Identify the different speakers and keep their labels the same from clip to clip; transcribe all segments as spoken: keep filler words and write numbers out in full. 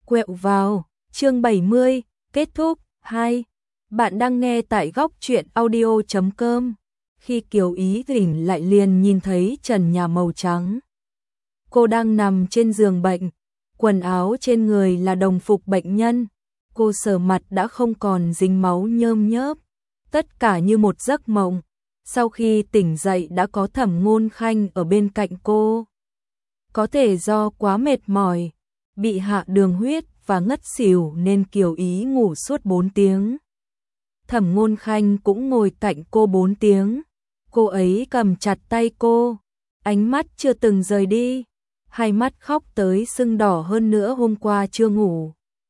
Speaker 1: Quẹo vào, chương bảy mươi, kết thúc, hai. Bạn đang nghe tại góc truyện audio chấm com. Khi Kiều Ý tỉnh lại liền nhìn thấy trần nhà màu trắng. Cô đang nằm trên giường bệnh, quần áo trên người là đồng phục bệnh nhân. Cô sờ mặt đã không còn dính máu nhơm nhớp, tất cả như một giấc mộng. Sau khi tỉnh dậy đã có Thẩm Ngôn Khanh ở bên cạnh cô. Có thể do quá mệt mỏi, bị hạ đường huyết và ngất xỉu nên Kiều Ý ngủ suốt bốn tiếng. Thẩm Ngôn Khanh cũng ngồi cạnh cô bốn tiếng. Cô ấy cầm chặt tay cô, ánh mắt chưa từng rời đi, hai mắt khóc tới sưng đỏ hơn nữa hôm qua chưa ngủ.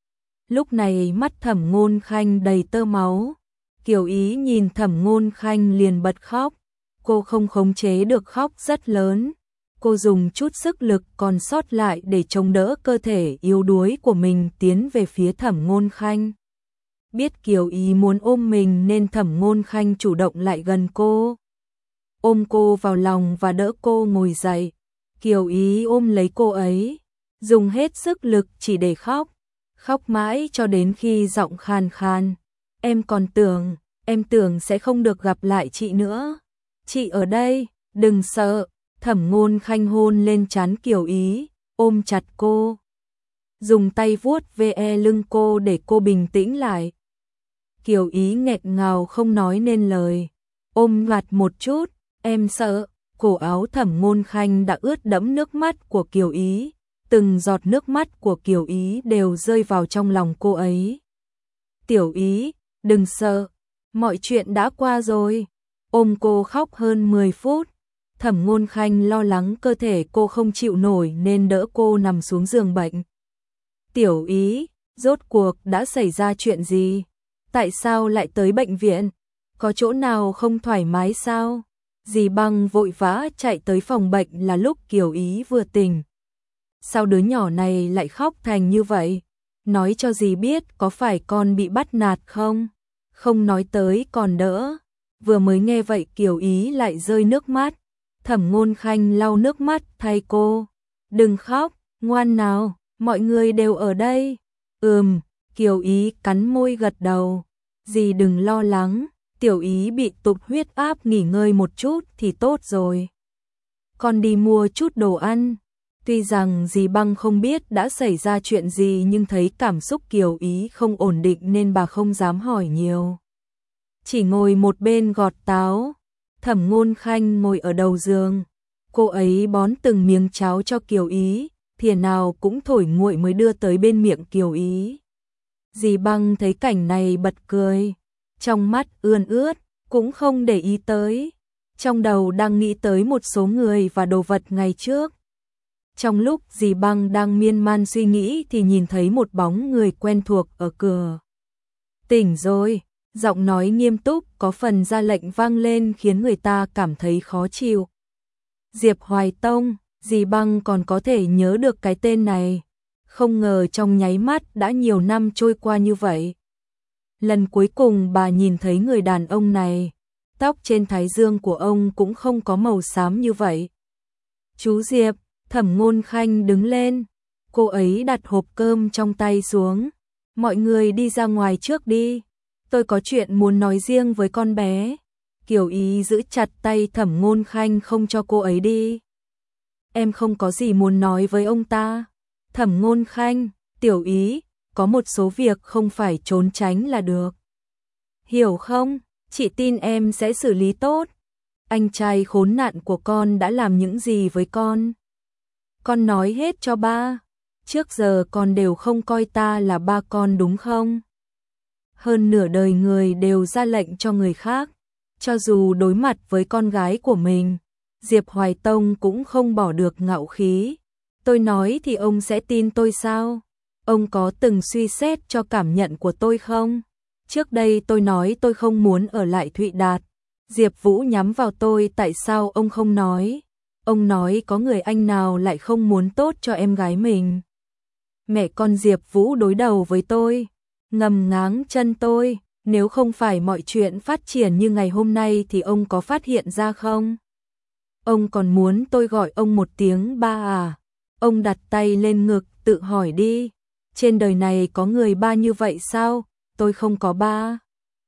Speaker 1: Lúc này mắt Thẩm Ngôn Khanh đầy tơ máu. Kiều Ý nhìn Thẩm Ngôn Khanh liền bật khóc. Cô không khống chế được khóc rất lớn. Cô dùng chút sức lực còn sót lại để chống đỡ cơ thể yếu đuối của mình tiến về phía Thẩm Ngôn Khanh. Biết Kiều Ý muốn ôm mình nên Thẩm Ngôn Khanh chủ động lại gần cô. Ôm cô vào lòng và đỡ cô ngồi dậy. Kiều Ý ôm lấy cô ấy, dùng hết sức lực chỉ để khóc. Khóc mãi cho đến khi giọng khan khan. Em còn tưởng, em tưởng sẽ không được gặp lại chị nữa. Chị ở đây, đừng sợ. Thẩm Ngôn Khanh hôn lên trán Kiều Ý, ôm chặt cô. Dùng tay vuốt ve lưng cô để cô bình tĩnh lại. Kiều Ý nghẹn ngào không nói nên lời. Ôm vặt một chút, em sợ. Cổ áo Thẩm Ngôn Khanh đã ướt đẫm nước mắt của Kiều Ý. Từng giọt nước mắt của Kiều Ý đều rơi vào trong lòng cô ấy. Tiểu Ý, đừng sợ, mọi chuyện đã qua rồi. Ôm cô khóc hơn mười phút. Thẩm Ngôn Khanh lo lắng cơ thể cô không chịu nổi nên đỡ cô nằm xuống giường bệnh. Tiểu Ý, rốt cuộc đã xảy ra chuyện gì? Tại sao lại tới bệnh viện? Có chỗ nào không thoải mái sao? Dì Băng vội vã chạy tới phòng bệnh là lúc Kiều Ý vừa tỉnh. Sao đứa nhỏ này lại khóc thành như vậy? Nói cho dì biết có phải con bị bắt nạt không? Không nói tới còn đỡ. Vừa mới nghe vậy Kiều Ý lại rơi nước mắt. Thẩm Ngôn Khanh lau nước mắt thay cô. Đừng khóc, ngoan nào, mọi người đều ở đây. Ừm, Kiều Ý cắn môi gật đầu. Dì đừng lo lắng, Tiểu Ý bị tụt huyết áp nghỉ ngơi một chút thì tốt rồi. Con đi mua chút đồ ăn. Tuy rằng dì Băng không biết đã xảy ra chuyện gì nhưng thấy cảm xúc Kiều Ý không ổn định nên bà không dám hỏi nhiều. Chỉ ngồi một bên gọt táo. Thẩm Ngôn Khanh ngồi ở đầu giường. Cô ấy bón từng miếng cháo cho Kiều Ý, thìa nào cũng thổi nguội mới đưa tới bên miệng Kiều Ý. Dì Băng thấy cảnh này bật cười, trong mắt ươn ướt, cũng không để ý tới. Trong đầu đang nghĩ tới một số người và đồ vật ngày trước. Trong lúc dì Băng đang miên man suy nghĩ thì nhìn thấy một bóng người quen thuộc ở cửa. Tỉnh rồi, giọng nói nghiêm túc có phần ra lệnh vang lên khiến người ta cảm thấy khó chịu. Diệp Hoài Tông, dì Băng còn có thể nhớ được cái tên này. Không ngờ trong nháy mắt đã nhiều năm trôi qua như vậy. Lần cuối cùng bà nhìn thấy người đàn ông này, tóc trên thái dương của ông cũng không có màu xám như vậy. Chú Diệp, Thẩm Ngôn Khanh đứng lên. Cô ấy đặt hộp cơm trong tay xuống. Mọi người đi ra ngoài trước đi. Tôi có chuyện muốn nói riêng với con bé. Kiều Ý giữ chặt tay Thẩm Ngôn Khanh không cho cô ấy đi. Em không có gì muốn nói với ông ta. Thẩm Ngôn Khanh, Tiểu Ý, có một số việc không phải trốn tránh là được. Hiểu không? Chị tin em sẽ xử lý tốt. Anh trai khốn nạn của con đã làm những gì với con? Con nói hết cho ba. Trước giờ con đều không coi ta là ba con đúng không? Hơn nửa đời người đều ra lệnh cho người khác. Cho dù đối mặt với con gái của mình, Diệp Hoài Tông cũng không bỏ được ngạo khí. Tôi nói thì ông sẽ tin tôi sao? Ông có từng suy xét cho cảm nhận của tôi không? Trước đây tôi nói tôi không muốn ở lại Thụy Đạt. Diệp Vũ nhắm vào tôi, tại sao ông không nói? Ông nói có người anh nào lại không muốn tốt cho em gái mình. Mẹ con Diệp Vũ đối đầu với tôi, ngầm ngáng chân tôi. Nếu không phải mọi chuyện phát triển như ngày hôm nay thì ông có phát hiện ra không? Ông còn muốn tôi gọi ông một tiếng ba à? Ông đặt tay lên ngực tự hỏi đi. trên đời này có người ba như vậy sao? Tôi không có ba.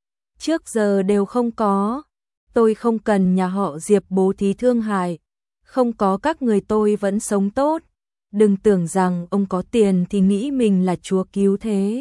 Speaker 1: Trước giờ đều không có. Tôi không cần nhà họ Diệp bố thí thương hại. Không có các người tôi vẫn sống tốt. Đừng tưởng rằng ông có tiền thì nghĩ mình là chúa cứu thế.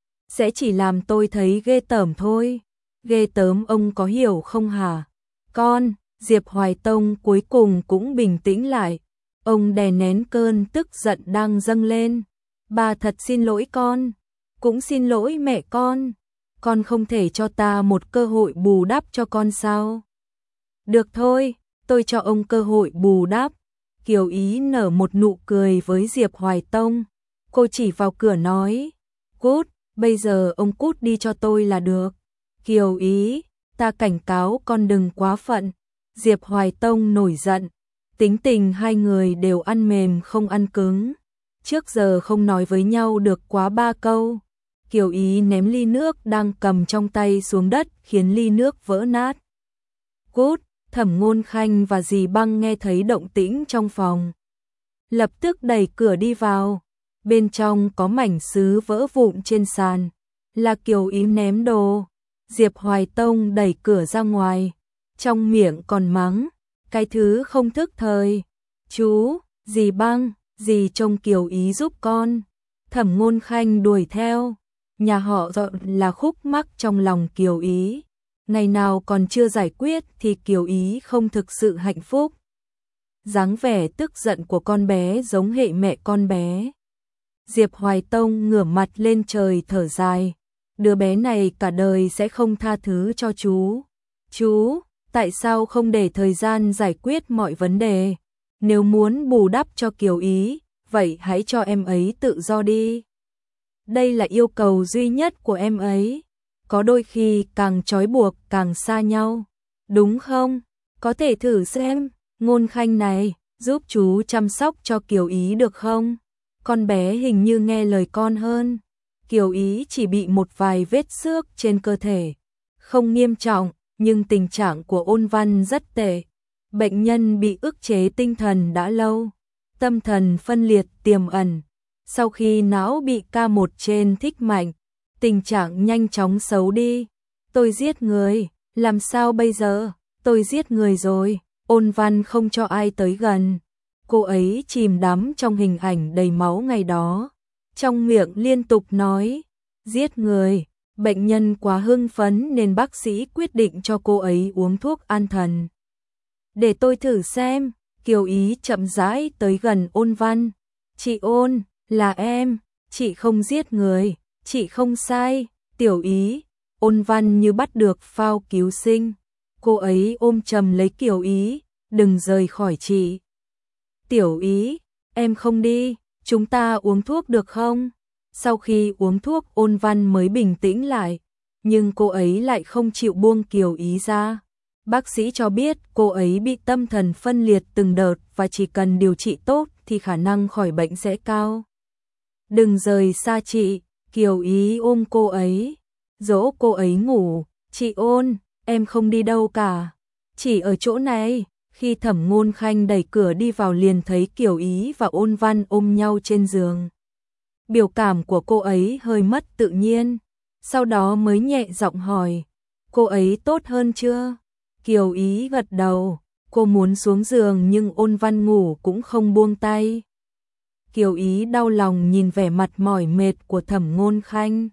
Speaker 1: Sẽ chỉ làm tôi thấy ghê tởm thôi. Ghê tởm ông có hiểu không hả? Con, Diệp Hoài Tông cuối cùng cũng bình tĩnh lại. Ông đè nén cơn tức giận đang dâng lên. Ba thật xin lỗi con. Cũng xin lỗi mẹ con. Con không thể cho ta một cơ hội bù đắp cho con sao? Được thôi, tôi cho ông cơ hội bù đắp. Kiều Ý nở một nụ cười với Diệp Hoài Tông. Cô chỉ vào cửa nói. Cút, bây giờ ông cút đi cho tôi là được. Kiều Ý, ta cảnh cáo con đừng quá phận. Diệp Hoài Tông nổi giận. Tính tình hai người đều ăn mềm không ăn cứng. Trước giờ không nói với nhau được quá ba câu. Kiều Ý ném ly nước đang cầm trong tay xuống đất khiến ly nước vỡ nát. Cút, Thẩm Ngôn Khanh và dì Băng nghe thấy động tĩnh trong phòng. Lập tức đẩy cửa đi vào. Bên trong có mảnh sứ vỡ vụn trên sàn. Là Kiều Ý ném đồ. Diệp Hoài Tông đẩy cửa ra ngoài. Trong miệng còn mắng. Cái thứ không thức thời. Chú, dì Băng, dì trông Kiều Ý giúp con. Thẩm Ngôn Khanh đuổi theo. Nhà họ dọn là khúc mắc trong lòng Kiều Ý. Ngày nào còn chưa giải quyết thì Kiều Ý không thực sự hạnh phúc. Dáng vẻ tức giận của con bé giống hệ mẹ con bé. Diệp Hoài Tông ngửa mặt lên trời thở dài. Đứa bé này cả đời sẽ không tha thứ cho chú. Chú, tại sao không để thời gian giải quyết mọi vấn đề? Nếu muốn bù đắp cho Kiều Ý, vậy hãy cho em ấy tự do đi. Đây là yêu cầu duy nhất của em ấy. Có đôi khi càng trói buộc càng xa nhau. Đúng không? Có thể thử xem. Ngôn Khanh này, giúp chú chăm sóc cho Kiều Ý được không? Con bé hình như nghe lời con hơn. Kiều Ý chỉ bị một vài vết xước trên cơ thể. Không nghiêm trọng, nhưng tình trạng của Ôn Văn rất tệ. Bệnh nhân bị ức chế tinh thần đã lâu. Tâm thần phân liệt tiềm ẩn. Sau khi não bị ca một trên thích mạnh, tình trạng nhanh chóng xấu đi. Tôi giết người, làm sao bây giờ? Tôi giết người rồi. Ôn Văn không cho ai tới gần. Cô ấy chìm đắm trong hình ảnh đầy máu ngày đó. Trong miệng liên tục nói, giết người. Bệnh nhân quá hưng phấn nên bác sĩ quyết định cho cô ấy uống thuốc an thần. Để tôi thử xem. Kiều Ý chậm rãi tới gần Ôn Văn. Chị Ôn, là em. Chị không giết người. Chị không sai. Tiểu Ý. Ôn Văn như bắt được phao cứu sinh. Cô ấy ôm chầm lấy Kiều Ý. Đừng rời khỏi chị. Tiểu Ý, em không đi. Chúng ta uống thuốc được không? Sau khi uống thuốc Ôn Văn mới bình tĩnh lại. Nhưng cô ấy lại không chịu buông Kiều Ý ra. Bác sĩ cho biết cô ấy bị tâm thần phân liệt từng đợt và chỉ cần điều trị tốt thì khả năng khỏi bệnh sẽ cao. Đừng rời xa chị. Kiều Ý ôm cô ấy. Dỗ cô ấy ngủ. Chị Ôn, em không đi đâu cả. Chỉ ở chỗ này. Khi Thẩm Ngôn Khanh đẩy cửa đi vào liền thấy Kiều Ý và Ôn Văn ôm nhau trên giường. Biểu cảm của cô ấy hơi mất tự nhiên. Sau đó mới nhẹ giọng hỏi. Cô ấy tốt hơn chưa? Kiều Ý gật đầu. Cô muốn xuống giường nhưng Ôn Văn ngủ cũng không buông tay. Kiều Ý đau lòng nhìn vẻ mặt mỏi mệt của Thẩm Ngôn Khanh.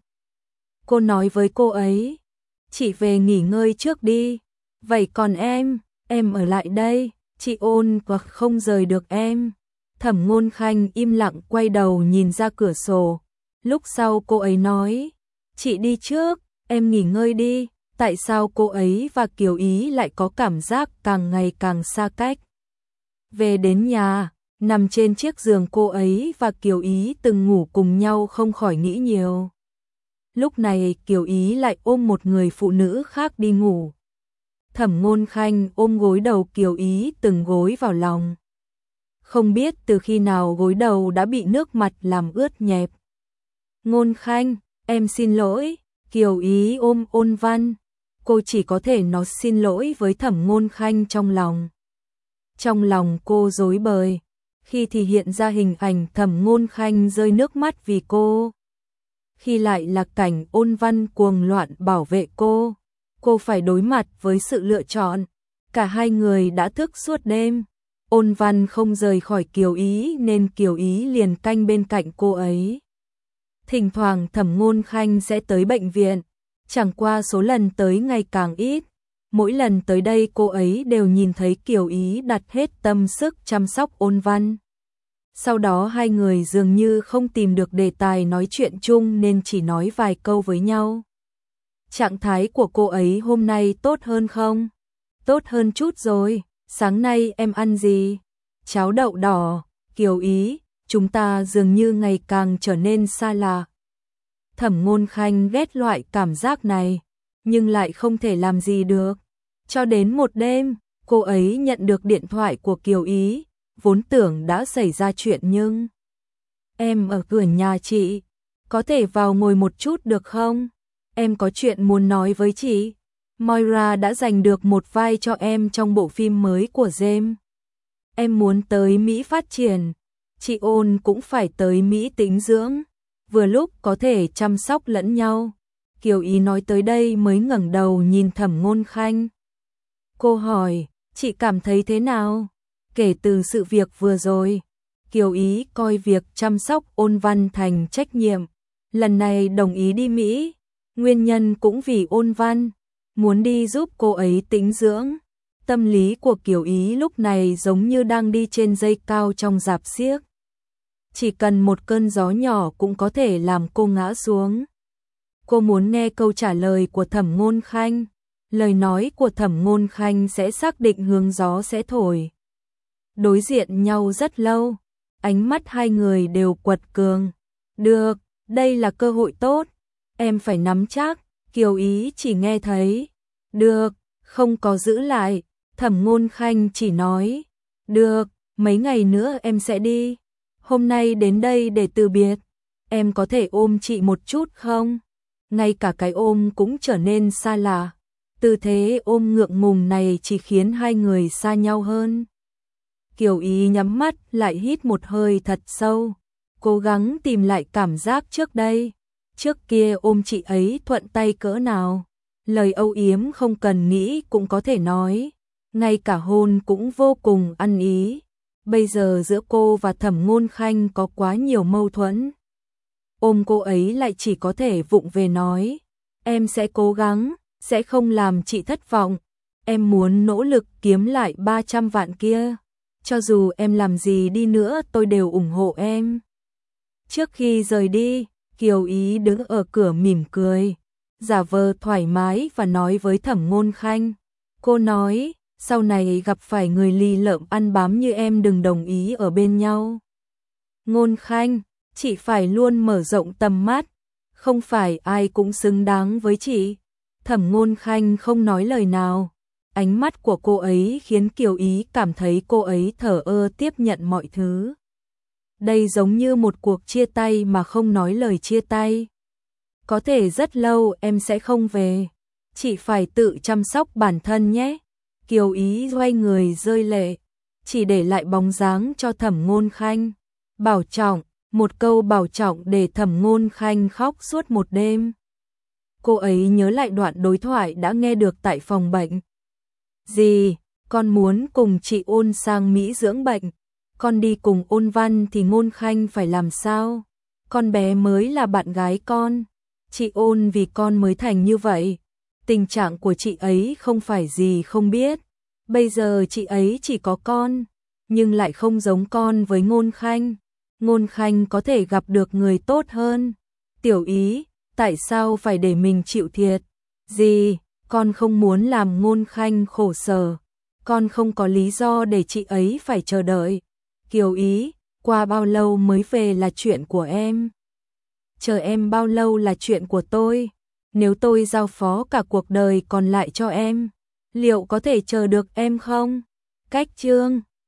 Speaker 1: Cô nói với cô ấy. Chị về nghỉ ngơi trước đi. Vậy còn em? Em ở lại đây. Chị Ôn và không rời được em. Thẩm Ngôn Khanh im lặng quay đầu nhìn ra cửa sổ. Lúc sau cô ấy nói. Chị đi trước, em nghỉ ngơi đi. Tại sao cô ấy và Kiều Ý lại có cảm giác càng ngày càng xa cách? Về đến nhà, nằm trên chiếc giường cô ấy và Kiều Ý từng ngủ cùng nhau không khỏi nghĩ nhiều. Lúc này Kiều Ý lại ôm một người phụ nữ khác đi ngủ. Thẩm Ngôn Khanh ôm gối đầu Kiều Ý từng gối vào lòng. Không biết từ khi nào gối đầu đã bị nước mặt làm ướt nhẹp. Ngôn Khanh, em xin lỗi. Kiều Ý ôm Ôn Văn. Cô chỉ có thể nói xin lỗi với Thẩm Ngôn Khanh trong lòng. Trong lòng cô rối bời. khi thì hiện ra hình ảnh Thẩm Ngôn Khanh rơi nước mắt vì cô, khi lại là cảnh Ôn Văn cuồng loạn bảo vệ cô. Cô phải đối mặt với sự lựa chọn. Cả hai người đã thức suốt đêm. Ôn Văn không rời khỏi Kiều Ý nên Kiều Ý liền canh bên cạnh cô ấy. Thỉnh thoảng Thẩm Ngôn Khanh sẽ tới bệnh viện, chẳng qua số lần tới ngày càng ít. Mỗi lần tới đây cô ấy đều nhìn thấy Kiều Ý đặt hết tâm sức chăm sóc Ôn Văn. Sau đó hai người dường như không tìm được đề tài nói chuyện chung nên chỉ nói vài câu với nhau. Trạng thái của cô ấy hôm nay tốt hơn không? Tốt hơn chút rồi. Sáng nay em ăn gì? Cháo đậu đỏ. Kiều Ý, chúng ta dường như ngày càng trở nên xa lạ. Thẩm Ngôn Khanh ghét loại cảm giác này, nhưng lại không thể làm gì được. Cho đến một đêm, cô ấy nhận được điện thoại của Kiều Ý, vốn tưởng đã xảy ra chuyện nhưng... Em ở cửa nhà chị, có thể vào ngồi một chút được không? Em có chuyện muốn nói với chị. Moira đã giành được một vai cho em trong bộ phim mới của James. Em muốn tới Mỹ phát triển, chị Ôn cũng phải tới Mỹ tĩnh dưỡng, vừa lúc có thể chăm sóc lẫn nhau. Kiều Ý nói tới đây mới ngẩng đầu nhìn Thẩm Ngôn Khanh. Cô hỏi, chị cảm thấy thế nào? Kể từ sự việc vừa rồi, Kiều Ý coi việc chăm sóc Ôn Văn thành trách nhiệm. Lần này đồng ý đi Mỹ, nguyên nhân cũng vì Ôn Văn, muốn đi giúp cô ấy tĩnh dưỡng. Tâm lý của Kiều Ý lúc này giống như đang đi trên dây cao trong rạp xiếc. Chỉ cần một cơn gió nhỏ cũng có thể làm cô ngã xuống. Cô muốn nghe câu trả lời của Thẩm Ngôn Khanh. Lời nói của Thẩm Ngôn Khanh sẽ xác định hướng gió sẽ thổi. Đối diện nhau rất lâu, ánh mắt hai người đều quật cường. Được, đây là cơ hội tốt, em phải nắm chắc. Kiều Ý chỉ nghe thấy được, không có giữ lại. Thẩm Ngôn Khanh chỉ nói được, mấy ngày nữa em sẽ đi. Hôm nay đến đây để từ biệt, em có thể ôm chị một chút không? Ngay cả cái ôm cũng trở nên xa lạ. Tư thế ôm ngượng ngùng này chỉ khiến hai người xa nhau hơn. Kiều Ý nhắm mắt lại hít một hơi thật sâu, cố gắng tìm lại cảm giác trước đây. Trước kia ôm chị ấy thuận tay cỡ nào, lời âu yếm không cần nghĩ cũng có thể nói, ngay cả hôn cũng vô cùng ăn ý. Bây giờ giữa cô và Thẩm Ngôn Khanh có quá nhiều mâu thuẫn. Ôm cô ấy lại chỉ có thể vụng về nói, em sẽ cố gắng, sẽ không làm chị thất vọng. Em muốn nỗ lực kiếm lại ba trăm vạn kia. Cho dù em làm gì đi nữa tôi đều ủng hộ em. Trước khi rời đi, Kiều Ý đứng ở cửa mỉm cười, giả vờ thoải mái và nói với Thẩm Ngôn Khanh. Cô nói, sau này gặp phải người lì lợm ăn bám như em đừng đồng ý ở bên nhau. Ngôn Khanh, chị phải luôn mở rộng tầm mắt, không phải ai cũng xứng đáng với chị. Thẩm Ngôn Khanh không nói lời nào. Ánh mắt của cô ấy khiến Kiều Ý cảm thấy cô ấy thờ ơ tiếp nhận mọi thứ. Đây giống như một cuộc chia tay mà không nói lời chia tay. Có thể rất lâu em sẽ không về. Chị phải tự chăm sóc bản thân nhé. Kiều Ý xoay người rơi lệ, chỉ để lại bóng dáng cho Thẩm Ngôn Khanh. Bảo trọng, một câu bảo trọng để Thẩm Ngôn Khanh khóc suốt một đêm. Cô ấy nhớ lại đoạn đối thoại đã nghe được tại phòng bệnh. Dì, con muốn cùng chị Ôn sang Mỹ dưỡng bệnh. Con đi cùng Ôn Văn thì Ngôn Khanh phải làm sao? Con bé mới là bạn gái con. Chị Ôn vì con mới thành như vậy. Tình trạng của chị ấy không phải gì không biết. Bây giờ chị ấy chỉ có con, nhưng lại không giống con với Ngôn Khanh. Ngôn Khanh có thể gặp được người tốt hơn. Tiểu Ý, tại sao phải để mình chịu thiệt? Dì, con không muốn làm Ngôn Khanh khổ sở. Con không có lý do để chị ấy phải chờ đợi. Kiều Ý, qua bao lâu mới về là chuyện của em. Chờ em bao lâu là chuyện của tôi. Nếu tôi giao phó cả cuộc đời còn lại cho em, liệu có thể chờ được em không? Cách chương